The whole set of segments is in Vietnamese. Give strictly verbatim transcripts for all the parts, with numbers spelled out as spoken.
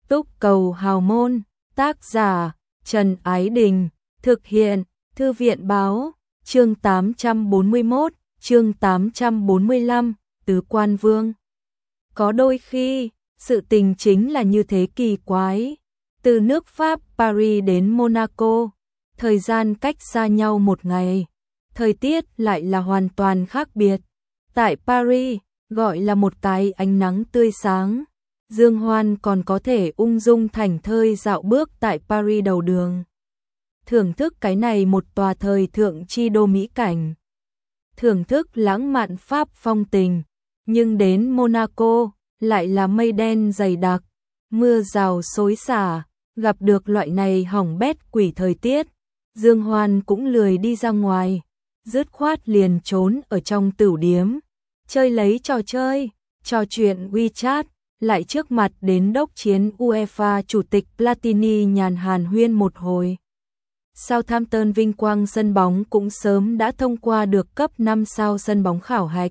Túc cầu hào môn, tác giả Trần Ái Đình, thực hiện Thư viện báo, chương tám trăm bốn mươi mốt, chương tám trăm bốn mươi lăm, Tứ Quan Vương. Có đôi khi, sự tình chính là như thế kỳ quái. Từ nước Pháp Paris đến Monaco, thời gian cách xa nhau một ngày, thời tiết lại là hoàn toàn khác biệt. Tại Paris, gọi là một cái ánh nắng tươi sáng, Dương Hoan còn có thể ung dung thảnh thơi dạo bước tại Paris đầu đường, thưởng thức cái này một tòa thời thượng chi đô mỹ cảnh, thưởng thức lãng mạn Pháp phong tình. Nhưng đến Monaco, lại là mây đen dày đặc, mưa rào xối xả, gặp được loại này hỏng bét quỷ thời tiết, Dương Hoan cũng lười đi ra ngoài, dứt khoát liền trốn ở trong tửu điếm, chơi lấy trò chơi, trò chuyện WeChat, lại trước mặt đến đốc chiến UEFA chủ tịch Platini nhàn hàn huyên một hồi. Southampton vinh quang sân bóng cũng sớm đã thông qua được cấp năm sao sân bóng khảo hạch,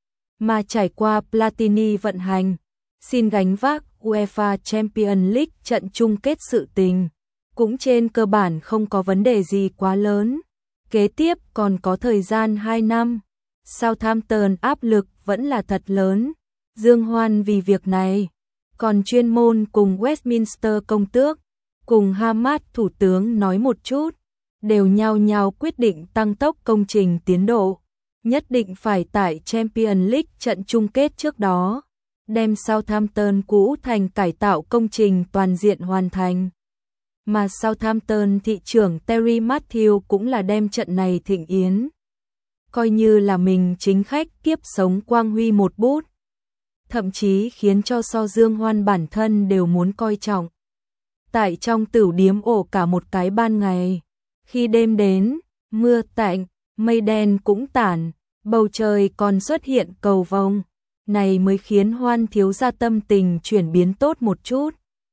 mà trải qua Platini vận hành, xin gánh vác UEFA Champions League trận chung kết sự tình, cũng trên cơ bản không có vấn đề gì quá lớn. Kế tiếp còn có thời gian hai năm, Southampton áp lực vẫn là thật lớn. Dương Hoan vì việc này, còn chuyên môn cùng Westminster công tước, cùng Hamad thủ tướng nói một chút, đều nhao nhao quyết định tăng tốc công trình tiến độ, nhất định phải tại Champions League trận chung kết trước đó, đem Southampton cũ thành cải tạo công trình toàn diện hoàn thành. Mà Southampton thị trưởng Terry Matthew cũng là đem trận này thịnh yến, coi như là mình chính khách kiếp sống quang huy một bút, thậm chí khiến cho so Dương Hoan bản thân đều muốn coi trọng. Tại trong tửu điếm ổ cả một cái ban ngày, khi đêm đến, mưa tạnh, mây đen cũng tản, bầu trời còn xuất hiện cầu vồng, này mới khiến Hoan thiếu gia tâm tình chuyển biến tốt một chút.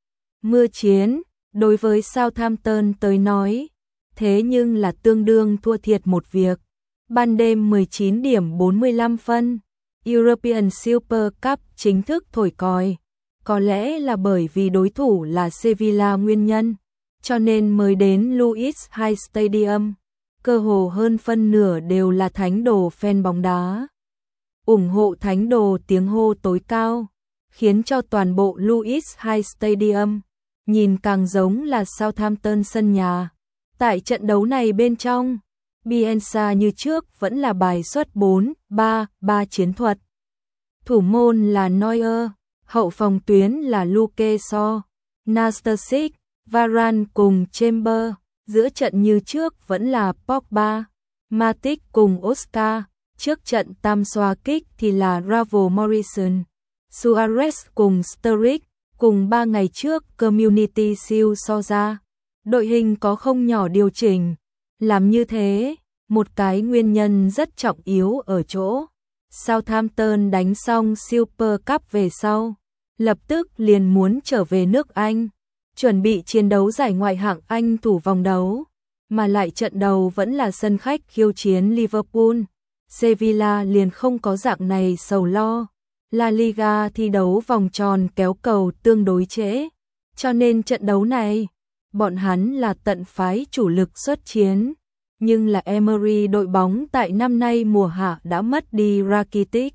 Mưa chiến, đối với Southampton tới nói, thế nhưng là tương đương thua thiệt một việc. Ban đêm mười chín điểm bốn mươi lăm phân, European Super Cup chính thức thổi còi. Có lẽ là bởi vì đối thủ là Sevilla nguyên nhân, cho nên mới đến Luis High Stadium, cơ hồ hơn phân nửa đều là thánh đồ fan bóng đá. Ủng hộ thánh đồ tiếng hô tối cao, khiến cho toàn bộ Luis High Stadium nhìn càng giống là Southampton sân nhà. Tại trận đấu này bên trong, Bielsa như trước vẫn là bài xuất bốn ba ba chiến thuật. Thủ môn là Neuer, hậu phòng tuyến là Luke Shaw, Nastasic, Varane cùng Chamber, giữa trận như trước vẫn là Pogba, Matic cùng Oscar, trước trận tam xoa kích thì là Ravel Morrison, Suarez cùng Sturridge, cùng ba ngày trước Community Shield so ra. Đội hình có không nhỏ điều chỉnh, làm như thế, một cái nguyên nhân rất trọng yếu ở chỗ Southampton đánh xong Super Cup về sau, lập tức liền muốn trở về nước Anh, chuẩn bị chiến đấu giải ngoại hạng Anh thủ vòng đấu, mà lại trận đầu vẫn là sân khách khiêu chiến Liverpool. Sevilla liền không có dạng này sầu lo. La Liga thi đấu vòng tròn kéo cầu tương đối trễ, cho nên trận đấu này, bọn hắn là tận phái chủ lực xuất chiến. Nhưng là Emery đội bóng tại năm nay mùa hạ đã mất đi Rakitic,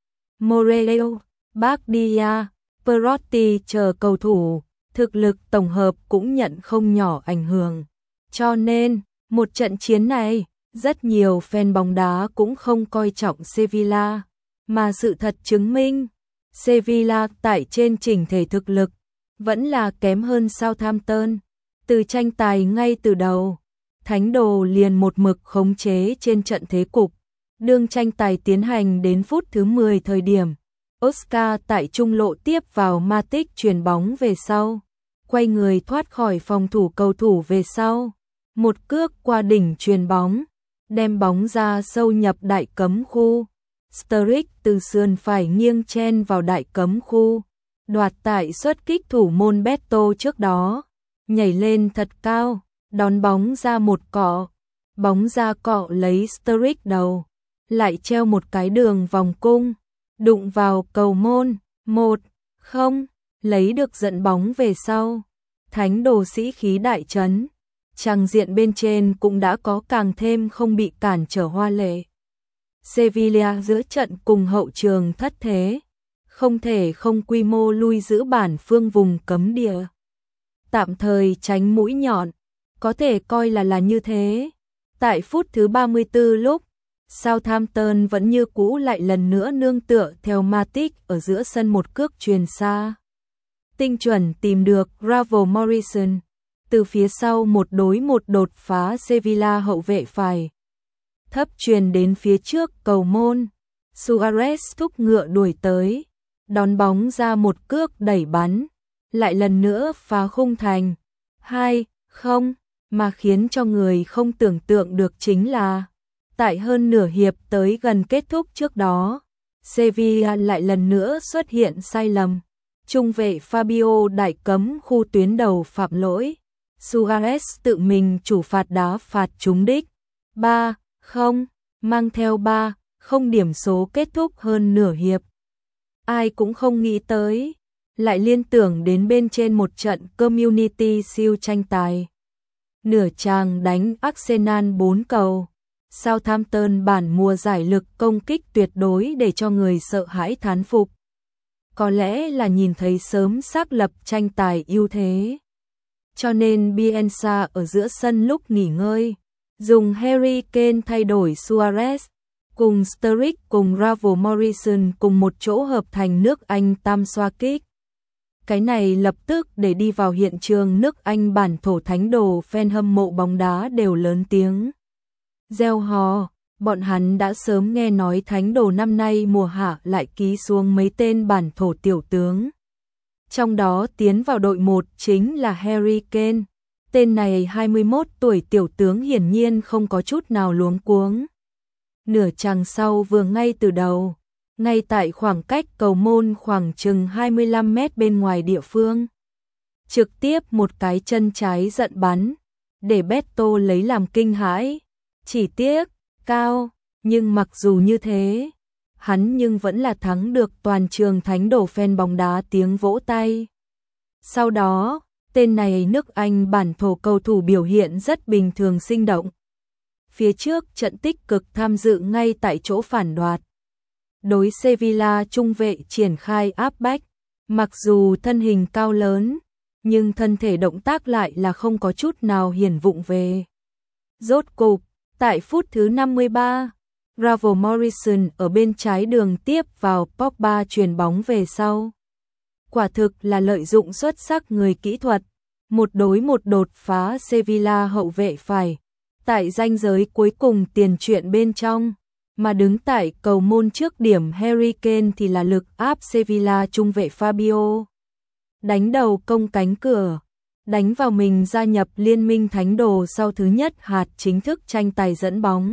Morello, Bagdia, Perotti chờ cầu thủ, thực lực tổng hợp cũng nhận không nhỏ ảnh hưởng. Cho nên, một trận chiến này, rất nhiều fan bóng đá cũng không coi trọng Sevilla, mà sự thật chứng minh, Sevilla tại trên chỉnh thể thực lực, vẫn là kém hơn Southampton. Từ tranh tài ngay từ đầu, thánh đồ liền một mực khống chế trên trận thế cục. Đương tranh tài tiến hành đến phút thứ mười thời điểm, Oscar tại trung lộ tiếp vào Matic chuyền bóng về sau, quay người thoát khỏi phòng thủ cầu thủ về sau, một cước qua đỉnh chuyền bóng, đem bóng ra sâu nhập đại cấm khu. Sturridge từ sườn phải nghiêng chen vào đại cấm khu, đoạt tại xuất kích thủ môn Beto trước đó, nhảy lên thật cao, đón bóng ra một cọ, bóng ra cọ lấy Sturridge đầu, lại treo một cái đường vòng cung, đụng vào cầu môn, một không, lấy được dẫn bóng về sau. Thánh đồ sĩ khí đại trấn, trang diện bên trên cũng đã có càng thêm không bị cản trở hoa lệ. Sevilla giữa trận cùng hậu trường thất thế, không thể không quy mô lui giữ bản phương vùng cấm địa. Tạm thời tránh mũi nhọn, có thể coi là là như thế. Tại phút thứ ba mươi tư lúc, Southampton vẫn như cũ lại lần nữa nương tựa theo Matic ở giữa sân một cước chuyền xa. Tinh chuẩn tìm được Ravel Morrison, từ phía sau một đối một đột phá Sevilla hậu vệ phải. Thấp chuyền đến phía trước cầu môn, Suarez thúc ngựa đuổi tới, đón bóng ra một cước đẩy bắn, lại lần nữa phá khung thành. hai không, mà khiến cho người không tưởng tượng được chính là, tại hơn nửa hiệp tới gần kết thúc trước đó, Sevilla lại lần nữa xuất hiện sai lầm. Trung vệ Fabio đại cấm khu tuyến đầu phạm lỗi, Suarez tự mình chủ phạt đá phạt trúng đích. ba không, mang theo ba không điểm số kết thúc hơn nửa hiệp. Ai cũng không nghĩ tới, lại liên tưởng đến bên trên một trận Community Shield tranh tài. Nửa chàng đánh Arsenal bốn cầu, Southampton bản mùa giải lực công kích tuyệt đối để cho người sợ hãi thán phục. Có lẽ là nhìn thấy sớm xác lập tranh tài ưu thế. Cho nên Bielsa ở giữa sân lúc nghỉ ngơi, dùng Harry Kane thay đổi Suarez, cùng Sturridge cùng Ravel Morrison cùng một chỗ hợp thành nước Anh tam xoa kích. Cái này lập tức để đi vào hiện trường nước Anh bản thổ thánh đồ fan hâm mộ bóng đá đều lớn tiếng reo hò. Bọn hắn đã sớm nghe nói thánh đồ năm nay mùa hạ lại ký xuống mấy tên bản thổ tiểu tướng. Trong đó tiến vào đội một chính là Harry Kane. Tên này hai mươi mốt tuổi tiểu tướng hiển nhiên không có chút nào luống cuống. Nửa chặng sau vừa ngay từ đầu, ngay tại khoảng cách cầu môn khoảng chừng hai mươi lăm mét bên ngoài địa phương. Trực tiếp một cái chân trái giận bắn, để Beto lấy làm kinh hãi. Chỉ tiếc, cao, nhưng mặc dù như thế, hắn nhưng vẫn là thắng được toàn trường thánh đồ fan bóng đá tiếng vỗ tay. Sau đó, tên này nước Anh bản thổ cầu thủ biểu hiện rất bình thường sinh động. Phía trước trận tích cực tham dự ngay tại chỗ phản đoạt. Đối Sevilla trung vệ triển khai áp bách, mặc dù thân hình cao lớn, nhưng thân thể động tác lại là không có chút nào hiển vụng về. Rốt cục, tại phút thứ năm mươi ba, Ravel Morrison ở bên trái đường tiếp vào Pogba chuyền bóng về sau. Quả thực là lợi dụng xuất sắc người kỹ thuật, một đối một đột phá Sevilla hậu vệ phải. Tại ranh giới cuối cùng tiền truyện bên trong, mà đứng tại cầu môn trước điểm Harry Kane thì là lực áp Sevilla trung vệ Fabio. Đánh đầu công cánh cửa, đánh vào mình gia nhập liên minh thánh đồ sau thứ nhất hạt chính thức tranh tài dẫn bóng.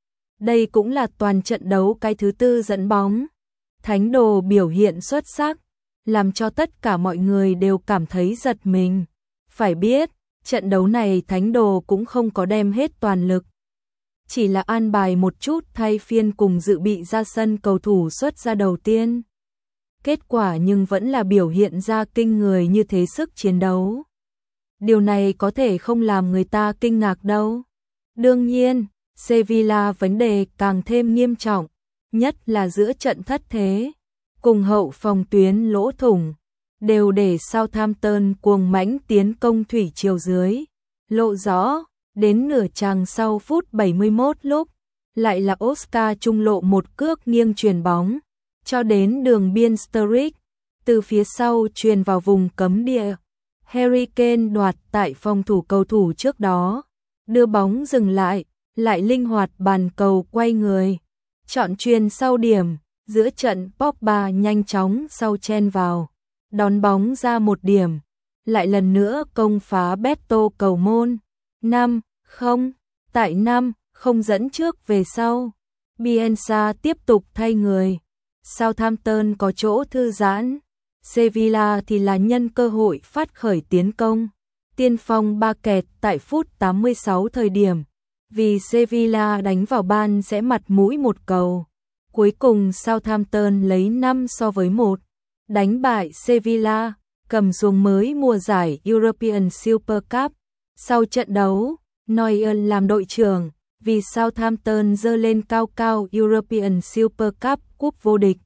Đây cũng là toàn trận đấu cái thứ tư dẫn bóng. Thánh đồ biểu hiện xuất sắc, làm cho tất cả mọi người đều cảm thấy giật mình. Phải biết, trận đấu này thánh đồ cũng không có đem hết toàn lực. Chỉ là an bài một chút thay phiên cùng dự bị ra sân cầu thủ xuất ra đầu tiên. Kết quả nhưng vẫn là biểu hiện ra kinh người như thế sức chiến đấu. Điều này có thể không làm người ta kinh ngạc đâu. Đương nhiên, Sevilla vấn đề càng thêm nghiêm trọng, nhất là giữa trận thất thế, cùng hậu phòng tuyến lỗ thủng, đều để Southampton cuồng mãnh tiến công thủy chiều dưới. Lộ rõ, đến nửa chàng sau phút bảy mươi mốt lúc, lại là Oscar trung lộ một cước nghiêng chuyền bóng, cho đến đường biên Sturridge, từ phía sau chuyền vào vùng cấm địa. Harry Kane đoạt tại phòng thủ cầu thủ trước đó, đưa bóng dừng lại, lại linh hoạt bàn cầu quay người, chọn chuyền sau điểm, giữa trận Pogba nhanh chóng sau chen vào, đón bóng ra một điểm, lại lần nữa công phá Beto cầu môn. năm không, tại năm không dẫn trước về sau, Bielsa tiếp tục thay người. Southampton có chỗ thư giãn, Sevilla thì là nhân cơ hội phát khởi tiến công. Tiên phong ba kẹt tại phút tám mươi sáu thời điểm, vì Sevilla đánh vào ban sẽ mặt mũi một cầu. Cuối cùng Southampton lấy năm so với một, đánh bại Sevilla. cầm xuống mới mùa giải European Super Cup. Sau trận đấu, Neuer làm đội trưởng, vì Southampton giơ lên cao cao European Super Cup, cúp vô địch.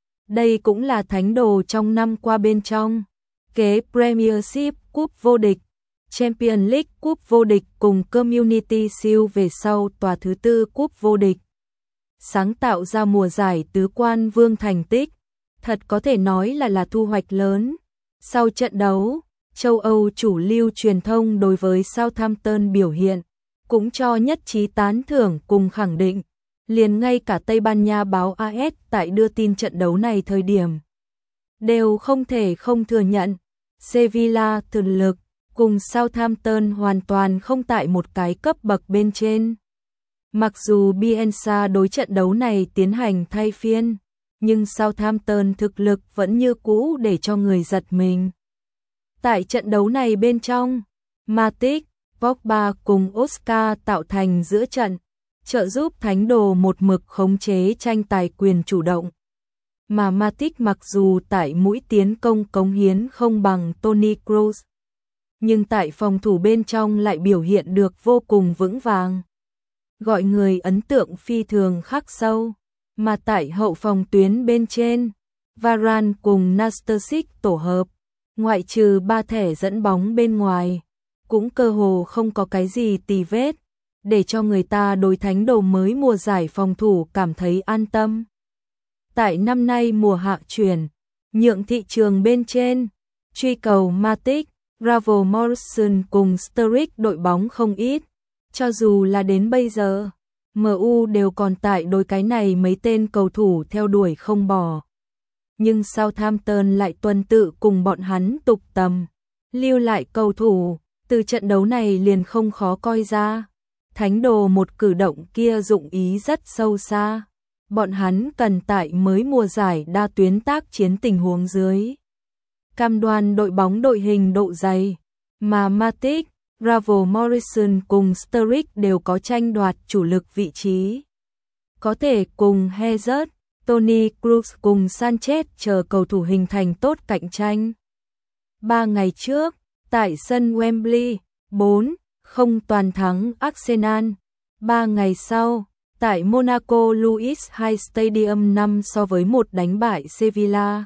Đây cũng là thánh đồ trong năm qua bên trong. Kế Premiership, cúp vô địch, Champions League, cúp vô địch cùng Community Shield về sau tòa thứ tư cúp vô địch. Sáng tạo ra mùa giải tứ quan vương thành tích, thật có thể nói là là thu hoạch lớn. Sau trận đấu, châu Âu chủ lưu truyền thông đối với Southampton biểu hiện cũng cho nhất trí tán thưởng cùng khẳng định, liền ngay cả Tây Ban Nha báo a ét tại đưa tin trận đấu này thời điểm đều không thể không thừa nhận Sevilla thực lực cùng Southampton hoàn toàn không tại một cái cấp bậc bên trên. Mặc dù Bielsa đối trận đấu này tiến hành thay phiên, nhưng Southampton thực lực vẫn như cũ để cho người giật mình. Tại trận đấu này bên trong, Matic, Pogba cùng Oscar tạo thành giữa trận, trợ giúp thánh đồ một mực khống chế tranh tài quyền chủ động. Mà Matic mặc dù tại mũi tiến công cống hiến không bằng Toni Kroos, nhưng tại phòng thủ bên trong lại biểu hiện được vô cùng vững vàng, gọi người ấn tượng phi thường khắc sâu. Mà tại hậu phòng tuyến bên trên, Varane cùng Nastasic tổ hợp, ngoại trừ ba thẻ dẫn bóng bên ngoài, cũng cơ hồ không có cái gì tì vết, để cho người ta đối thánh đồ mới mùa giải phòng thủ cảm thấy an tâm. Tại năm nay mùa hạ chuyển, nhượng thị trường bên trên, truy cầu Matic, Ravel Morrison cùng Sturridge đội bóng không ít, cho dù là đến bây giờ, em u đều còn tại đối cái này mấy tên cầu thủ theo đuổi không bỏ. Nhưng Southampton lại tuần tự cùng bọn hắn tục tầm, lưu lại cầu thủ, từ trận đấu này liền không khó coi ra. Thánh đồ một cử động kia dụng ý rất sâu xa. Bọn hắn cần tại mới mùa giải đa tuyến tác chiến tình huống dưới cam đoan đội bóng đội hình độ dày, mà Matic, Ravel Morrison cùng Sturridge đều có tranh đoạt chủ lực vị trí. Có thể cùng Hazard, Toni Kroos cùng Sanchez chờ cầu thủ hình thành tốt cạnh tranh. Ba ngày trước, tại sân Wembley, bốn không toàn thắng Arsenal. Ba ngày sau, tại Monaco Louis High Stadium năm so với một đánh bại Sevilla.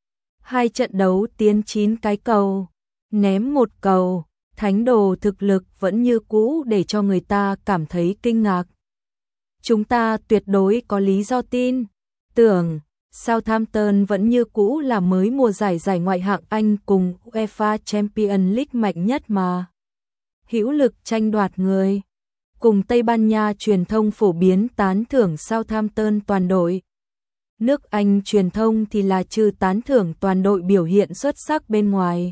Hai trận đấu tiến chín cái cầu, ném một cầu, thánh đồ thực lực vẫn như cũ để cho người ta cảm thấy kinh ngạc. Chúng ta tuyệt đối có lý do tin, tưởng Southampton vẫn như cũ là mới mùa giải giải ngoại hạng Anh cùng UEFA Champions League mạnh nhất mà. Hữu lực tranh đoạt người. Cùng Tây Ban Nha truyền thông phổ biến tán thưởng Southampton toàn đội. Nước Anh truyền thông thì là trừ tán thưởng toàn đội biểu hiện xuất sắc bên ngoài.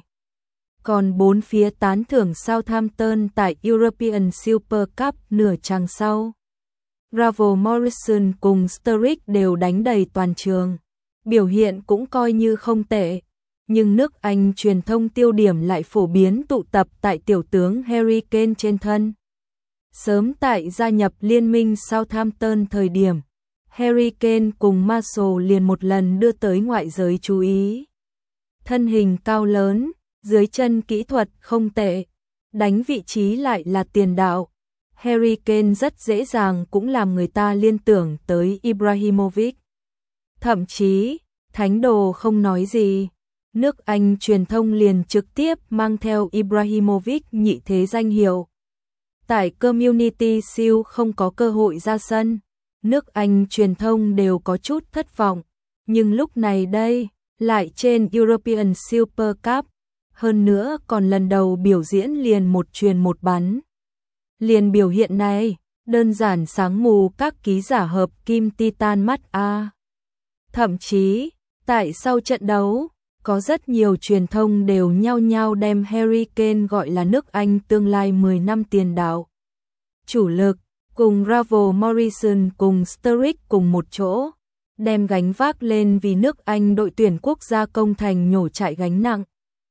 Còn bốn phía tán thưởng Southampton tại European Super Cup nửa chặng sau. Ravel Morrison cùng Sturridge đều đánh đầy toàn trường. Biểu hiện cũng coi như không tệ. Nhưng nước Anh truyền thông tiêu điểm lại phổ biến tụ tập tại tiểu tướng Harry Kane trên thân. Sớm tại gia nhập liên minh Southampton thời điểm, Harry Kane cùng Martial liền một lần đưa tới ngoại giới chú ý. Thân hình cao lớn, dưới chân kỹ thuật không tệ, đánh vị trí lại là tiền đạo. Harry Kane rất dễ dàng cũng làm người ta liên tưởng tới Ibrahimovic. Thậm chí, thánh đồ không nói gì. Nước Anh truyền thông liền trực tiếp mang theo Ibrahimovic nhị thế danh hiệu. Tại Community Shield không có cơ hội ra sân, nước Anh truyền thông đều có chút thất vọng. Nhưng lúc này đây, lại trên European Super Cup, hơn nữa còn lần đầu biểu diễn liền một truyền một bắn. Liền biểu hiện này, đơn giản sáng mù các ký giả hợp kim titan mắt A. Thậm chí, tại sau trận đấu, có rất nhiều truyền thông đều nhao nhao đem Harry Kane gọi là nước Anh tương lai mười năm tiền đạo. Chủ lực, cùng Ravel Morrison cùng Sturridge cùng một chỗ, đem gánh vác lên vì nước Anh đội tuyển quốc gia công thành nhổ trại gánh nặng.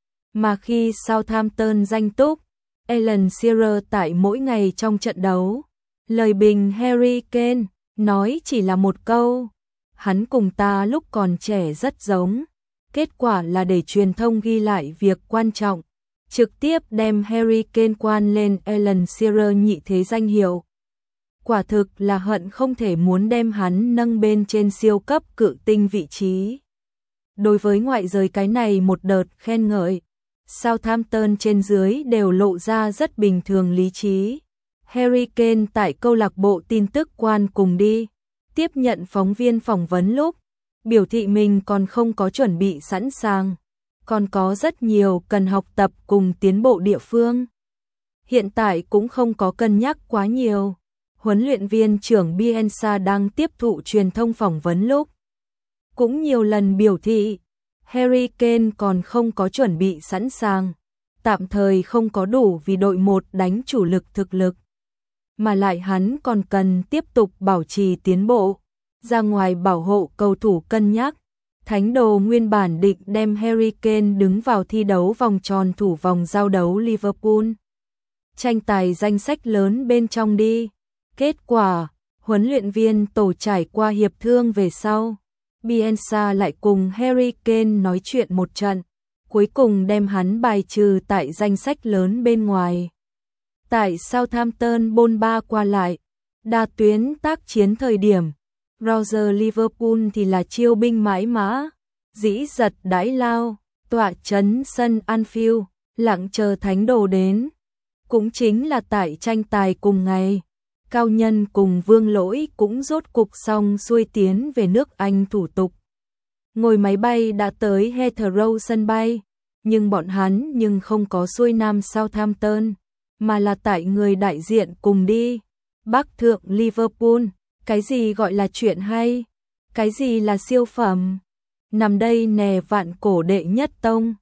Mà khi Southampton danh túc, Alan Shearer tại mỗi ngày trong trận đấu, lời bình Harry Kane, nói chỉ là một câu, hắn cùng ta lúc còn trẻ rất giống. kết quả là để truyền thông ghi lại việc quan trọng, trực tiếp đem Harry Kane quan lên Alan Shearer nhị thế danh hiệu. Quả thực là hận không thể muốn đem hắn nâng bên trên siêu cấp cự tinh vị trí. Đối với ngoại giới cái này một đợt khen ngợi, Southampton trên dưới đều lộ ra rất bình thường lý trí. Harry Kane tại câu lạc bộ tin tức quan cùng đi, tiếp nhận phóng viên phỏng vấn lúc, biểu thị mình còn không có chuẩn bị sẵn sàng, còn có rất nhiều cần học tập cùng tiến bộ địa phương. Hiện tại cũng không có cân nhắc quá nhiều. Huấn luyện viên trưởng Bielsa đang tiếp thụ truyền thông phỏng vấn lúc, cũng nhiều lần biểu thị, Harry Kane còn không có chuẩn bị sẵn sàng, tạm thời không có đủ vì đội một đánh chủ lực thực lực, mà lại hắn còn cần tiếp tục bảo trì tiến bộ, ra ngoài bảo hộ cầu thủ cân nhắc. Thánh đồ nguyên bản định đem Harry Kane đứng vào thi đấu vòng tròn thủ vòng giao đấu Liverpool, tranh tài danh sách lớn bên trong đi. Kết quả, huấn luyện viên tổ trải qua hiệp thương về sau, Bielsa lại cùng Harry Kane nói chuyện một trận, cuối cùng đem hắn bài trừ tại danh sách lớn bên ngoài. Tại Southampton bôn ba qua lại, đa tuyến tác chiến thời điểm, Roger Liverpool thì là chiêu binh mãi mã, dĩ giật đãi lao, tọa trấn sân Anfield, lặng chờ thánh đồ đến. Cũng chính là tại tranh tài cùng ngày, Cao Nhân cùng Vương Lỗi cũng rốt cục xong xuôi tiến về nước Anh thủ tục. Ngồi máy bay đã tới Heathrow sân bay, nhưng bọn hắn nhưng không có xuôi nam Southampton, mà là tại người đại diện cùng đi. Bắc thượng Liverpool, cái gì gọi là chuyện hay, cái gì là siêu phẩm. Nằm đây nè vạn cổ đệ nhất tông,